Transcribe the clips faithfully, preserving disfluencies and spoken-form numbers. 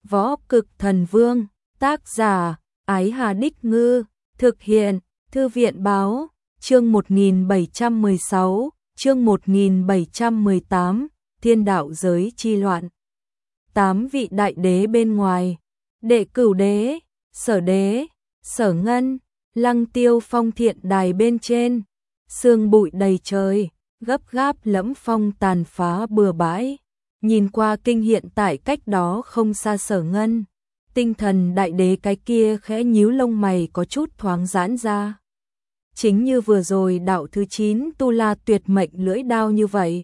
Võ Cực Thần Vương, tác giả, Ái Hà Đích Ngư, thực hiện, Thư viện Báo, chương một nghìn bảy trăm mười sáu, chương một nghìn bảy trăm mười tám, Thiên đạo giới chi loạn. Tám vị đại đế bên ngoài, Đệ Cửu Đế, Sở Đế, Sở Ngân, Lăng Tiêu Phong thiện đài bên trên, sương bụi đầy trời, gấp gáp lẫm phong tàn phá bừa bãi. Nhìn qua kinh hiện tại cách đó không xa Sở Ngân, tinh thần đại đế cái kia khẽ nhíu lông mày có chút thoáng giãn ra. Chính như vừa rồi đạo thứ chín tu la tuyệt mệnh lưỡi đao như vậy.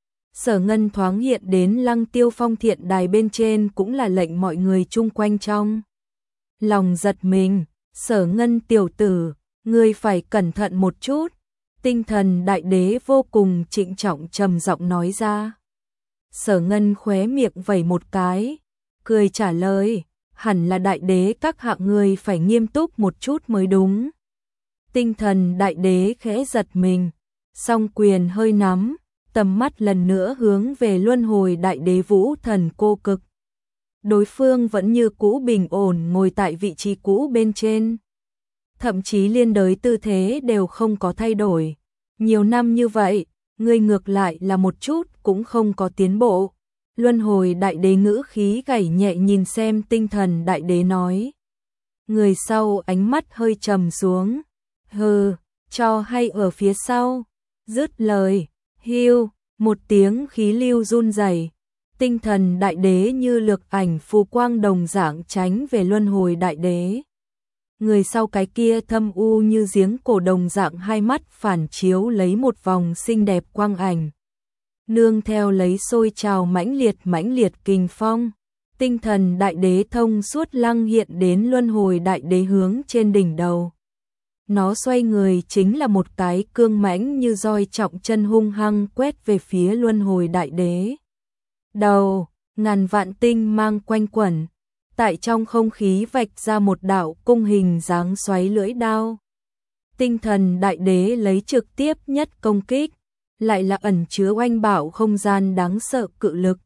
Sở Ngân thoáng hiện đến Lăng Tiêu Phong thiện đài bên trên cũng là lệnh mọi người chung quanh trong lòng giật mình. Sở Ngân tiểu tử, ngươi phải cẩn thận một chút. Tinh thần đại đế vô cùng trịnh trọng trầm giọng nói ra. Sở Ngân khóe miệng vẩy một cái, cười trả lời, hẳn là đại đế các hạng người phải nghiêm túc một chút mới đúng. Tinh thần đại đế khẽ giật mình, song quyền hơi nắm, tầm mắt lần nữa hướng về luân hồi đại đế Vũ Thần Cô Cực. Đối phương vẫn như cũ bình ổn ngồi tại vị trí cũ bên trên. Thậm chí liên đới tư thế đều không có thay đổi. Nhiều năm như vậy, ngươi ngược lại là một chút cũng không có tiến bộ. Luân hồi đại đế ngữ khí gảy nhẹ nhìn xem tinh thần đại đế nói. Người sau ánh mắt hơi trầm xuống. Hừ, cho hay ở phía sau. Dứt lời, hiu, một tiếng khí lưu run rẩy. Tinh thần đại đế như lược ảnh phù quang đồng dạng tránh về luân hồi đại đế. Người sau cái kia thâm u như giếng cổ đồng dạng hai mắt phản chiếu lấy một vòng xinh đẹp quang ảnh. Nương theo lấy sôi trào mãnh liệt mãnh liệt kình phong, tinh thần đại đế thông suốt lăng hiện đến luân hồi đại đế hướng trên đỉnh đầu. Nó xoay người chính là một cái cương mãnh như roi trọng chân hung hăng quét về phía luân hồi đại đế. Đầu, ngàn vạn tinh mang quanh quẩn, tại trong không khí vạch ra một đạo cung hình dáng xoáy lưỡi đao. Tinh thần đại đế lấy trực tiếp nhất công kích, lại là ẩn chứa oanh bạo không gian đáng sợ cự lực.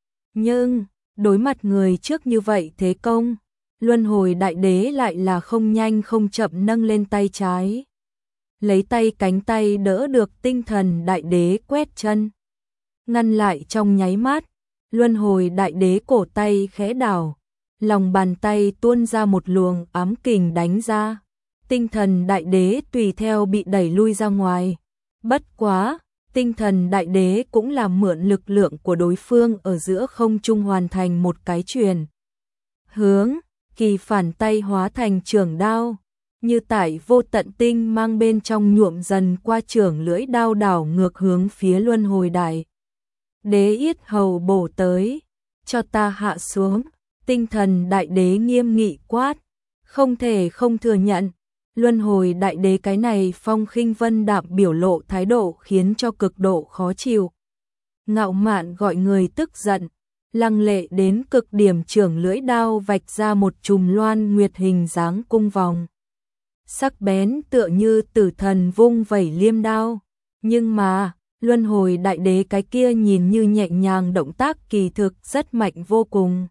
Nhưng, đối mặt người trước như vậy thế công, luân hồi đại đế lại là không nhanh không chậm nâng lên tay trái. Lấy tay cánh tay đỡ được tinh thần đại đế quét chân. Ngăn lại trong nháy mắt, luân hồi đại đế cổ tay khẽ đảo. Lòng bàn tay tuôn ra một luồng ám kình đánh ra. Tinh thần đại đế tùy theo bị đẩy lui ra ngoài. Bất quá, tinh thần đại đế cũng làm mượn lực lượng của đối phương ở giữa không trung hoàn thành một cái truyền. Hướng, kỳ phản tay hóa thành trường đao. Như tại vô tận tinh mang bên trong nhuộm dần qua trường lưỡi đao đảo ngược hướng phía luân hồi đại đế yết hầu bổ tới. Cho ta hạ xuống. Tinh thần đại đế nghiêm nghị quát, không thể không thừa nhận, luân hồi đại đế cái này phong khinh vân đạm biểu lộ thái độ khiến cho cực độ khó chịu. Ngạo mạn gọi người tức giận, lăng lệ đến cực điểm trưởng lưỡi đao vạch ra một chùm loan nguyệt hình dáng cung vòng. Sắc bén tựa như tử thần vung vẩy liêm đao, nhưng mà, luân hồi đại đế cái kia nhìn như nhẹ nhàng động tác kỳ thực rất mạnh vô cùng.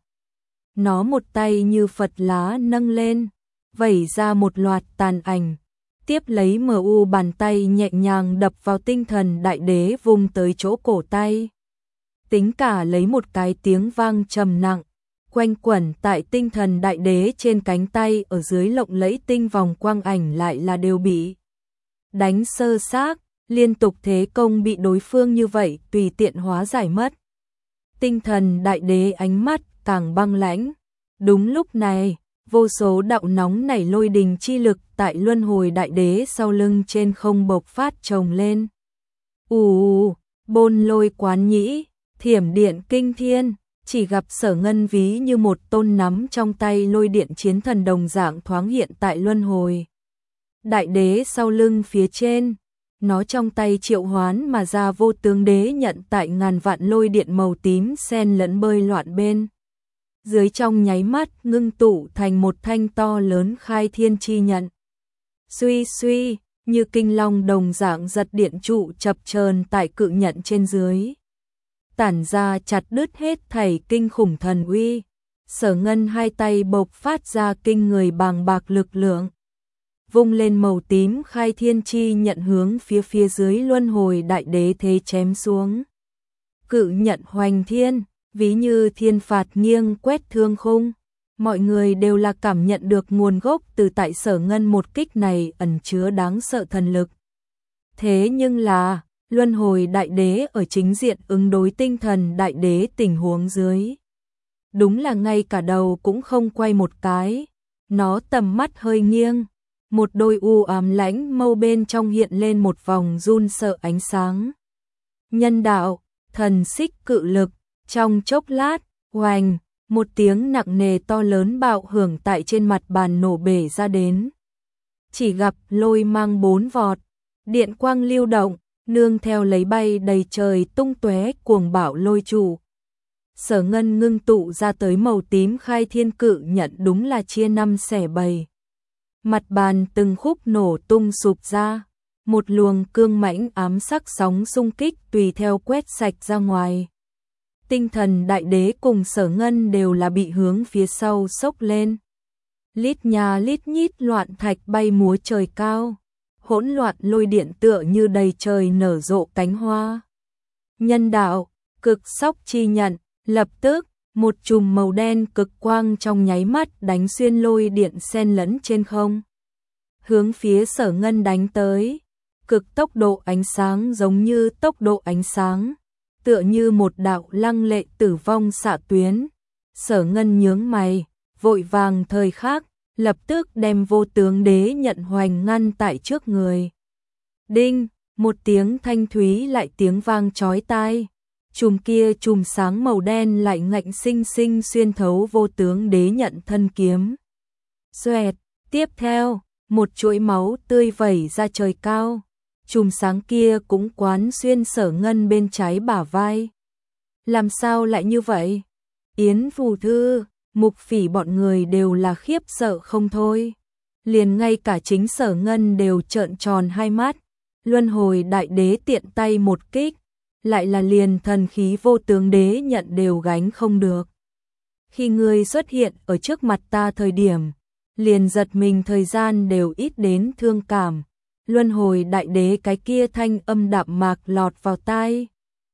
Nó một tay như Phật lá nâng lên, vẩy ra một loạt tàn ảnh, tiếp lấy mờ u bàn tay nhẹ nhàng đập vào tinh thần đại đế vùng tới chỗ cổ tay. Tính cả lấy một cái tiếng vang trầm nặng, quanh quẩn tại tinh thần đại đế trên cánh tay ở dưới lộng lẫy tinh vòng quang ảnh lại là đều bị đánh sơ xác, liên tục thế công bị đối phương như vậy tùy tiện hóa giải mất. Tinh thần đại đế ánh mắt càng băng lãnh. Đúng lúc này, vô số đạo nóng nảy lôi đình chi lực tại luân hồi đại đế sau lưng trên không bộc phát trồng lên. Ù, bôn lôi quán nhĩ, thiểm điện kinh thiên, chỉ gặp Sở Ngân ví như một tôn nắm trong tay lôi điện chiến thần đồng dạng thoáng hiện tại luân hồi đại đế sau lưng phía trên. Nó trong tay triệu hoán mà ra vô tướng đế nhận tại ngàn vạn lôi điện màu tím xen lẫn bơi loạn bên. Dưới trong nháy mắt ngưng tụ thành một thanh to lớn khai thiên chi nhận. Suy suy, như kinh long đồng dạng giật điện trụ chập chờn tại cự nhận trên dưới. Tản ra chặt đứt hết thảy kinh khủng thần uy. Sở Ngân hai tay bộc phát ra kinh người bàng bạc lực lượng. Vung lên màu tím khai thiên chi nhận hướng phía phía dưới luân hồi đại đế thế chém xuống. Cự nhận hoành thiên, ví như thiên phạt nghiêng quét thương khung. Mọi người đều là cảm nhận được nguồn gốc từ tại Sở Ngân một kích này ẩn chứa đáng sợ thần lực. Thế nhưng là, luân hồi đại đế ở chính diện ứng đối tinh thần đại đế tình huống dưới. Đúng là ngay cả đầu cũng không quay một cái, nó tầm mắt hơi nghiêng, một đôi u ám lãnh mâu bên trong hiện lên một vòng run sợ ánh sáng. Nhân đạo, thần xích cự lực, trong chốc lát, oành, một tiếng nặng nề to lớn bạo hưởng tại trên mặt bàn nổ bể ra đến. Chỉ gặp lôi mang bốn vọt, điện quang lưu động, nương theo lấy bay đầy trời tung tóe cuồng bạo lôi trụ. Sở Ngân ngưng tụ ra tới màu tím khai thiên cự nhận đúng là chia năm xẻ bảy. Mặt bàn từng khúc nổ tung sụp ra, một luồng cương mãnh ám sắc sóng xung kích tùy theo quét sạch ra ngoài. Tinh thần đại đế cùng Sở Ngân đều là bị hướng phía sau sốc lên. Lít nhà lít nhít loạn thạch bay múa trời cao, hỗn loạn lôi điện tựa như đầy trời nở rộ cánh hoa. Nhân đạo, cực sóc chi nhận, lập tức, một chùm màu đen cực quang trong nháy mắt đánh xuyên lôi điện xen lẫn trên không. Hướng phía Sở Ngân đánh tới, cực tốc độ ánh sáng giống như tốc độ ánh sáng, tựa như một đạo lăng lệ tử vong xạ tuyến. Sở Ngân nhướng mày, vội vàng thời khắc, lập tức đem vô tướng đế nhận hoành ngăn tại trước người. Đinh, một tiếng thanh thúy lại tiếng vang chói tai. Chùm kia chùm sáng màu đen lại ngạnh sinh sinh xuyên thấu vô tướng đế nhận thân kiếm. Xoẹt, tiếp theo, một chuỗi máu tươi vẩy ra trời cao. Chùm sáng kia cũng quán xuyên Sở Ngân bên trái bả vai. Làm sao lại như vậy? Yến Phù Thư, Mục Phỉ bọn người đều là khiếp sợ không thôi. Liền ngay cả chính Sở Ngân đều trợn tròn hai mắt. Luân hồi đại đế tiện tay một kích, lại là liền thần khí vô tướng đế nhận đều gánh không được. Khi ngươi xuất hiện ở trước mặt ta thời điểm, liền giật mình thời gian đều ít đến thương cảm. Luân hồi đại đế cái kia thanh âm đạm mạc lọt vào tai.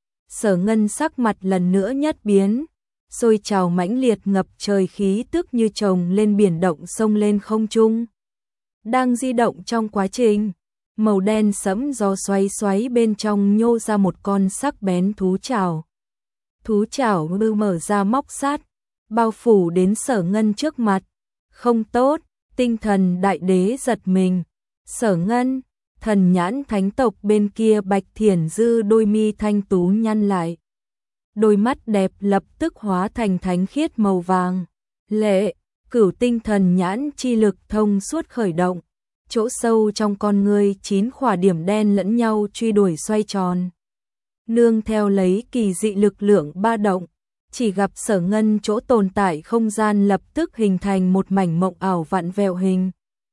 Sở Ngân sắc mặt lần nữa nhất biến, sôi trào mãnh liệt ngập trời khí tức như chồng lên biển động sông lên không trung. Đang di động trong quá trình, màu đen sẫm gió xoáy xoáy bên trong nhô ra một con sắc bén thú chảo. Thú chảo bư mở ra móc sát, bao phủ đến Sở Ngân trước mặt. Không tốt, tinh thần đại đế giật mình. Sở Ngân, thần nhãn thánh tộc bên kia Bạch Thiển Dư đôi mi thanh tú nhăn lại. Đôi mắt đẹp lập tức hóa thành thánh khiết màu vàng. Lệ, cửu tinh thần nhãn chi lực thông suốt khởi động. Chỗ sâu trong con ngươi chín khỏa điểm đen lẫn nhau truy đuổi xoay tròn. Nương theo lấy kỳ dị lực lượng ba động, chỉ gặp Sở Ngân chỗ tồn tại không gian lập tức hình thành một mảnh mộng ảo vặn vẹo hình.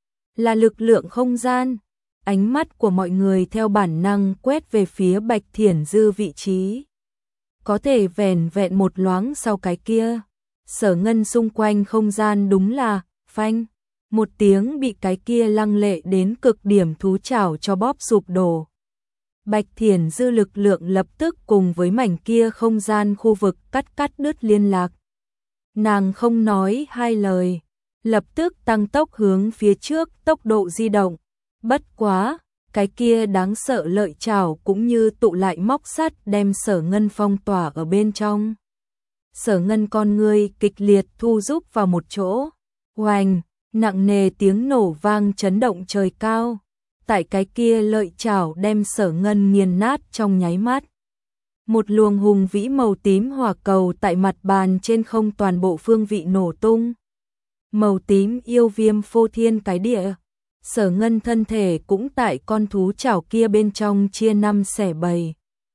Là lực lượng không gian. Ánh mắt của mọi người theo bản năng quét về phía Bạch Thiển Dư vị trí. Có thể vẻn vẹn một loáng sau cái kia, Sở Ngân xung quanh không gian đúng là phanh, một tiếng bị cái kia lăng lệ đến cực điểm thú chảo cho bóp sụp đổ. Bạch Thiển Dư lực lượng lập tức cùng với mảnh kia không gian khu vực cắt cắt đứt liên lạc. Nàng không nói hai lời, lập tức tăng tốc hướng phía trước tốc độ di động. Bất quá, cái kia đáng sợ lợi chảo cũng như tụ lại móc sắt đem Sở Ngân phong tỏa ở bên trong. Sở Ngân con ngươi kịch liệt thu rút vào một chỗ. Oành, nặng nề tiếng nổ vang chấn động trời cao. Tại cái kia lợi chảo đem Sở Ngân nghiền nát trong nháy mắt. Một luồng hùng vĩ màu tím hỏa cầu tại mặt bàn trên không toàn bộ phương vị nổ tung. Màu tím yêu viêm phô thiên cái địa. Sở Ngân thân thể cũng tại con thú chảo kia bên trong chia năm xẻ bảy.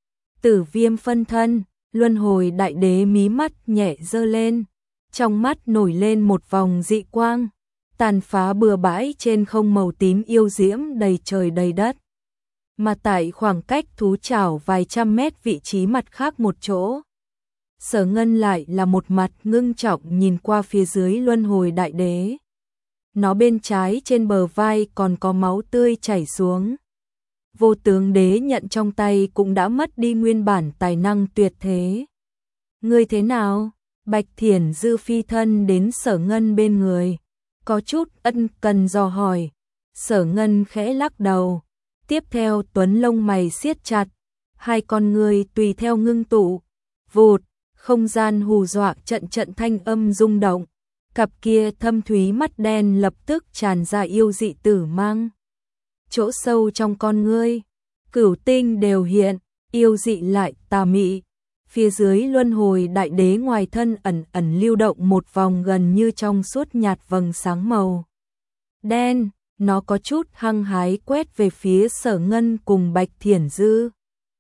Tử viêm phân thân, luân hồi đại đế mí mắt nhẹ giơ lên. Trong mắt nổi lên một vòng dị quang. Tàn phá bừa bãi trên không màu tím yêu diễm đầy trời đầy đất. Mà tại khoảng cách thú chảo vài trăm mét vị trí mặt khác một chỗ, Sở Ngân lại là một mặt ngưng trọng nhìn qua phía dưới luân hồi đại đế. Nó bên trái trên bờ vai còn có máu tươi chảy xuống. Vô tướng đế nhận trong tay cũng đã mất đi nguyên bản tài năng tuyệt thế. Ngươi thế nào? Bạch Thiển Dư phi thân đến Sở Ngân bên người, có chút ân cần dò hỏi. Sở Ngân khẽ lắc đầu, tiếp theo Tuấn lông mày siết chặt, hai con người tùy theo ngưng tụ, vụt, không gian hù dọa trận trận thanh âm rung động, cặp kia thâm thúy mắt đen lập tức tràn ra yêu dị tử mang. Chỗ sâu trong con ngươi, cửu tinh đều hiện, yêu dị lại tà mị. Phía dưới luân hồi đại đế ngoài thân ẩn ẩn lưu động một vòng gần như trong suốt nhạt vầng sáng màu đen, nó có chút hăng hái quét về phía Sở Ngân cùng Bạch Thiển Dư.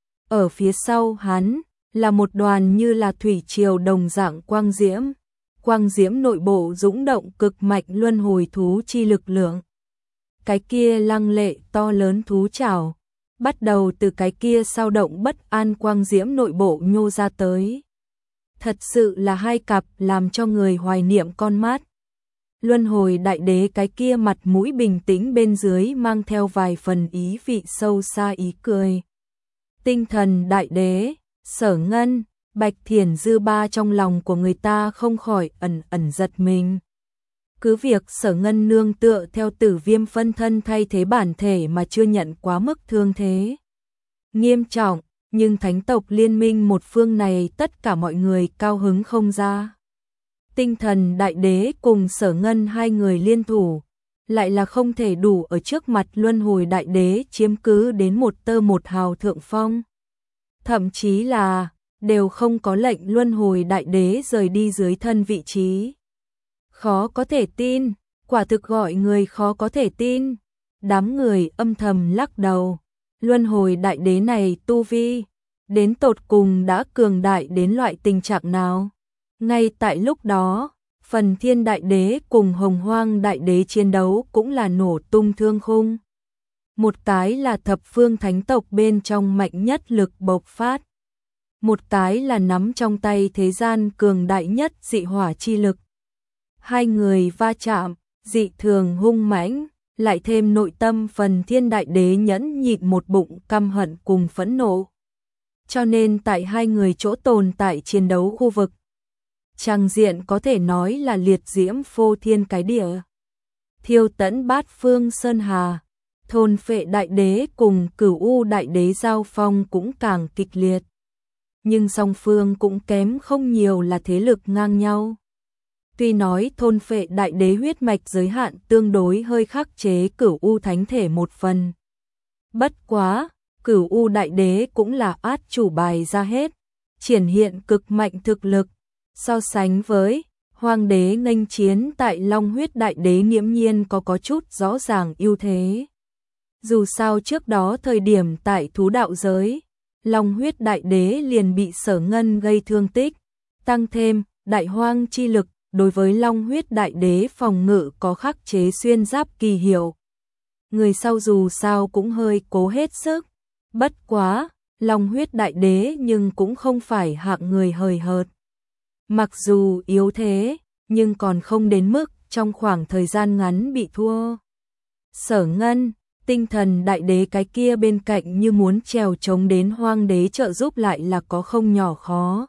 Ở phía sau hắn là một đoàn như là thủy triều đồng dạng quang diễm, quang diễm nội bộ dũng động cực mạnh luân hồi thú chi lực lượng. Cái kia lăng lệ to lớn thú trảo, bắt đầu từ cái kia sao động bất an quang diễm nội bộ nhô ra tới. Thật sự là hai cặp làm cho người hoài niệm con mắt. Luân hồi đại đế cái kia mặt mũi bình tĩnh bên dưới mang theo vài phần ý vị sâu xa ý cười. Tinh thần đại đế, Sở Ngân, Bạch Thiển Dư ba trong lòng của người ta không khỏi ẩn ẩn giật mình. Cứ việc Sở Ngân nương tựa theo Tử Viêm phân thân thay thế bản thể mà chưa nhận quá mức thương thế nghiêm trọng, nhưng thánh tộc liên minh một phương này tất cả mọi người cao hứng không ra. Tinh thần đại đế cùng Sở Ngân hai người liên thủ, lại là không thể đủ ở trước mặt luân hồi đại đế chiếm cứ đến một tơ một hào thượng phong. Thậm chí là đều không có lệnh luân hồi đại đế rời đi dưới thân vị trí. Khó có thể tin, quả thực gọi người khó có thể tin. Đám người âm thầm lắc đầu. Luân hồi đại đế này tu vi, đến tột cùng đã cường đại đến loại tình trạng nào? Ngay tại lúc đó, Phần Thiên đại đế cùng Hồng Hoang đại đế chiến đấu cũng là nổ tung thương khung. Một cái là thập phương thánh tộc bên trong mạnh nhất lực bộc phát. Một cái là nắm trong tay thế gian cường đại nhất dị hỏa chi lực. Hai người va chạm, dị thường hung mãnh, lại thêm nội tâm Phần Thiên đại đế nhẫn nhịn một bụng căm hận cùng phẫn nộ. Cho nên tại hai người chỗ tồn tại chiến đấu khu vực, tràng diện có thể nói là liệt diễm phô thiên cái địa. Thiêu tẫn bát phương sơn hà, thôn phệ đại đế cùng cửu u đại đế giao phong cũng càng kịch liệt. Nhưng song phương cũng kém không nhiều là thế lực ngang nhau. Tuy nói thôn phệ đại đế huyết mạch giới hạn tương đối hơi khắc chế cửu u thánh thể một phần. Bất quá, cửu u đại đế cũng là át chủ bài ra hết, triển hiện cực mạnh thực lực. So sánh với Hoàng đế nghênh chiến tại Long huyết đại đế nghiễm nhiên có có chút rõ ràng ưu thế. Dù sao trước đó thời điểm tại thú đạo giới, Long huyết đại đế liền bị Sở Ngân gây thương tích, tăng thêm đại hoang chi lực đối với Long huyết đại đế phòng ngự có khắc chế xuyên giáp kỳ hiệu. Người sau dù sao cũng hơi cố hết sức, bất quá, Long huyết đại đế nhưng cũng không phải hạng người hời hợt. Mặc dù yếu thế, nhưng còn không đến mức trong khoảng thời gian ngắn bị thua. Sở Ngân, tinh thần đại đế cái kia bên cạnh như muốn trèo chống đến Hoang đế trợ giúp lại là có không nhỏ khó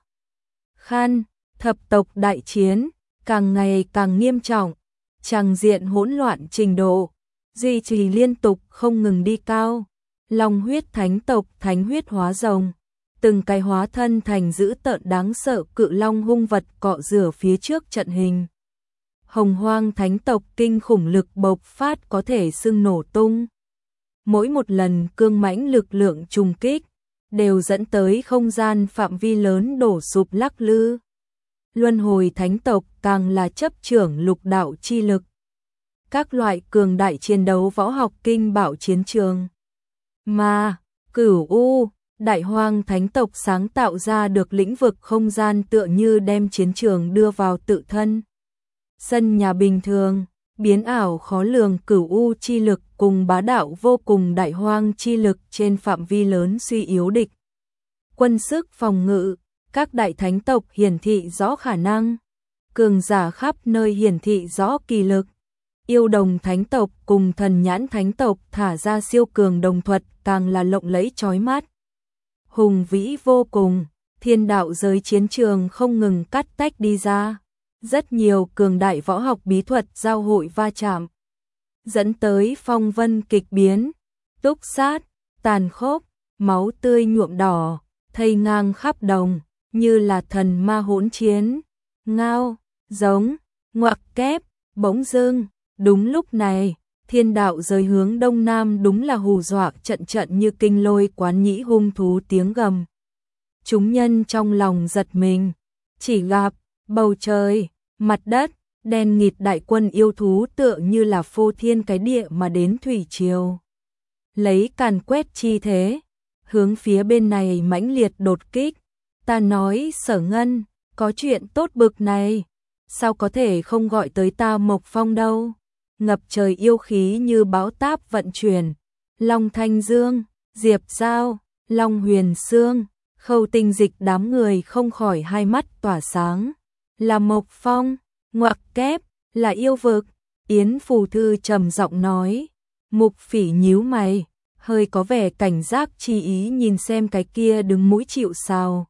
khăn. Thập tộc đại chiến càng ngày càng nghiêm trọng, tràng diện hỗn loạn trình độ duy trì liên tục không ngừng đi cao. Long huyết thánh tộc thánh huyết hóa rồng, từng cái hóa thân thành dữ tợn đáng sợ cự long hung vật cọ rửa phía trước trận hình. Hồng Hoang thánh tộc kinh khủng lực bộc phát có thể xưng nổ tung. Mỗi một lần cương mãnh lực lượng trùng kích đều dẫn tới không gian phạm vi lớn đổ sụp lắc lư. Luân hồi thánh tộc càng là chấp trưởng lục đạo chi lực. Các loại cường đại chiến đấu võ học kinh bảo chiến trường. Mà, cửu u, đại hoang thánh tộc sáng tạo ra được lĩnh vực không gian tựa như đem chiến trường đưa vào tự thân. Sân nhà bình thường, biến ảo khó lường cửu u chi lực cùng bá đạo vô cùng đại hoang chi lực trên phạm vi lớn suy yếu địch. Quân sức phòng ngự, các đại thánh tộc hiển thị rõ khả năng, cường giả khắp nơi hiển thị rõ kỳ lực. Yêu đồng thánh tộc cùng thần nhãn thánh tộc thả ra siêu cường đồng thuật càng là lộng lẫy chói mắt. Hùng vĩ vô cùng, thiên đạo giới chiến trường không ngừng cắt tách đi ra. Rất nhiều cường đại võ học bí thuật giao hội va chạm, dẫn tới phong vân kịch biến, túc sát, tàn khốc, máu tươi nhuộm đỏ, thây ngang khắp đồng, như là thần ma hỗn chiến. Ngao, giống, ngoặc kép, bỗng dưng, đúng lúc này, thiên đạo giới hướng đông nam đúng là hù dọa trận trận như kinh lôi quán nhĩ hung thú tiếng gầm. Chúng nhân trong lòng giật mình, chỉ gặp bầu trời, mặt đất, đen nghịt đại quân yêu thú tựa như là phô thiên cái địa mà đến thủy triều. Lấy càn quét chi thế, hướng phía bên này mãnh liệt đột kích. Ta nói Sở Ngân, có chuyện tốt bực này, sao có thể không gọi tới ta Mộc Phong đâu. Ngập trời yêu khí như bão táp vận chuyển, Long Thanh Dương, Diệp Giao, Long Huyền Sương, Khâu Tinh Dịch đám người không khỏi hai mắt tỏa sáng. Là Mộc Phong, ngoặc kép, là yêu vực. Yến Phù Thư trầm giọng nói. Mục Phỉ nhíu mày, hơi có vẻ cảnh giác chi ý nhìn xem cái kia đứng mũi chịu sào,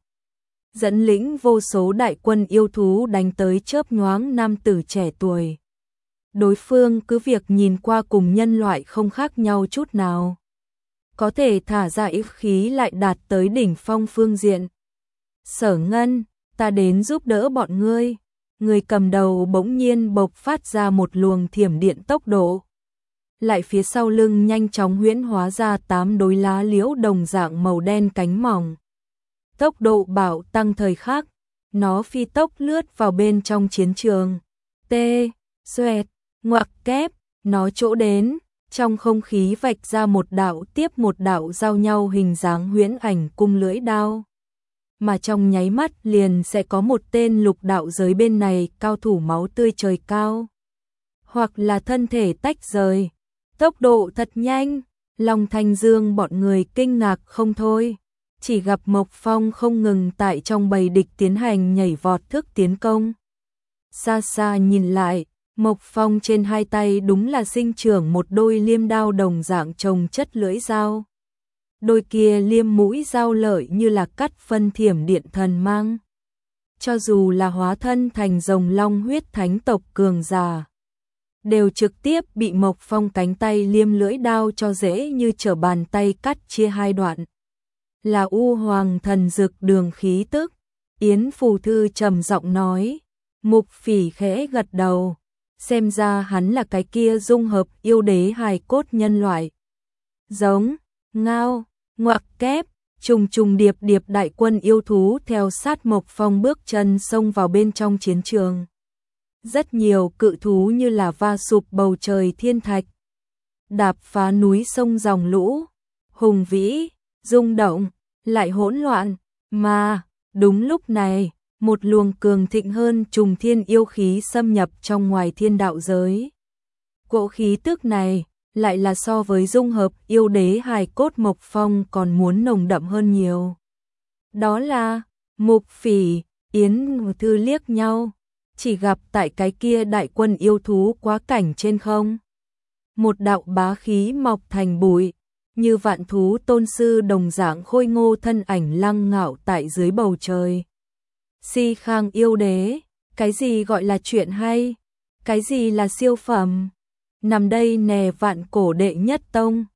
dẫn lĩnh vô số đại quân yêu thú đánh tới chớp nhoáng nam tử trẻ tuổi. Đối phương cứ việc nhìn qua cùng nhân loại không khác nhau chút nào, có thể thả ra yêu khí lại đạt tới đỉnh phong phương diện. Sở Ngân, ta đến giúp đỡ bọn ngươi. Người cầm đầu bỗng nhiên bộc phát ra một luồng thiểm điện tốc độ, lại phía sau lưng nhanh chóng huyễn hóa ra tám đôi lá liễu đồng dạng màu đen cánh mỏng. Tốc độ bạo tăng thời khắc, nó phi tốc lướt vào bên trong chiến trường. Tê, xoẹt, ngoặc kép, nó chỗ đến, trong không khí vạch ra một đạo tiếp một đạo giao nhau hình dáng huyễn ảnh cung lưỡi đao. Mà trong nháy mắt liền sẽ có một tên lục đạo giới bên này cao thủ máu tươi trời cao, hoặc là thân thể tách rời. Tốc độ thật nhanh, Long Thanh Dương bọn người kinh ngạc không thôi, chỉ gặp Mộc Phong không ngừng tại trong bầy địch tiến hành nhảy vọt thức tiến công. Xa xa nhìn lại, Mộc Phong trên hai tay đúng là sinh trưởng một đôi liêm đao đồng dạng chồng chất lưỡi dao. Đôi kia liêm mũi dao lợi như là cắt phân thiểm điện thần mang. Cho dù là hóa thân thành rồng long huyết thánh tộc cường giả, đều trực tiếp bị Mộc Phong cánh tay liêm lưỡi đao cho dễ như trở bàn tay cắt chia hai đoạn. Là U Hoàng thần dực đường khí tức. Yến Phù Thư trầm giọng nói. Mục Phỉ khẽ gật đầu, xem ra hắn là cái kia dung hợp yêu đế hài cốt nhân loại. Giống, ngao, ngoặc kép, trùng trùng điệp điệp đại quân yêu thú theo sát Mộc Phong bước chân xông vào bên trong chiến trường. Rất nhiều cự thú như là va sụp bầu trời thiên thạch, đạp phá núi sông dòng lũ, hùng vĩ, rung động, lại hỗn loạn, mà đúng lúc này, một luồng cường thịnh hơn trùng thiên yêu khí xâm nhập trong ngoài thiên đạo giới. Cỗ khí tức này lại là so với dung hợp yêu đế hài cốt Mộc Phong còn muốn nồng đậm hơn nhiều. Đó là Mục Phỉ, Yến Thư liếc nhau, chỉ gặp tại cái kia đại quân yêu thú quá cảnh trên không. Một đạo bá khí mọc thành bụi, như vạn thú tôn sư đồng dạng khôi ngô thân ảnh lăng ngạo tại dưới bầu trời. Si Khang yêu đế, cái gì gọi là chuyện hay, cái gì là siêu phẩm, nằm đây nè vạn cổ đệ nhất tông,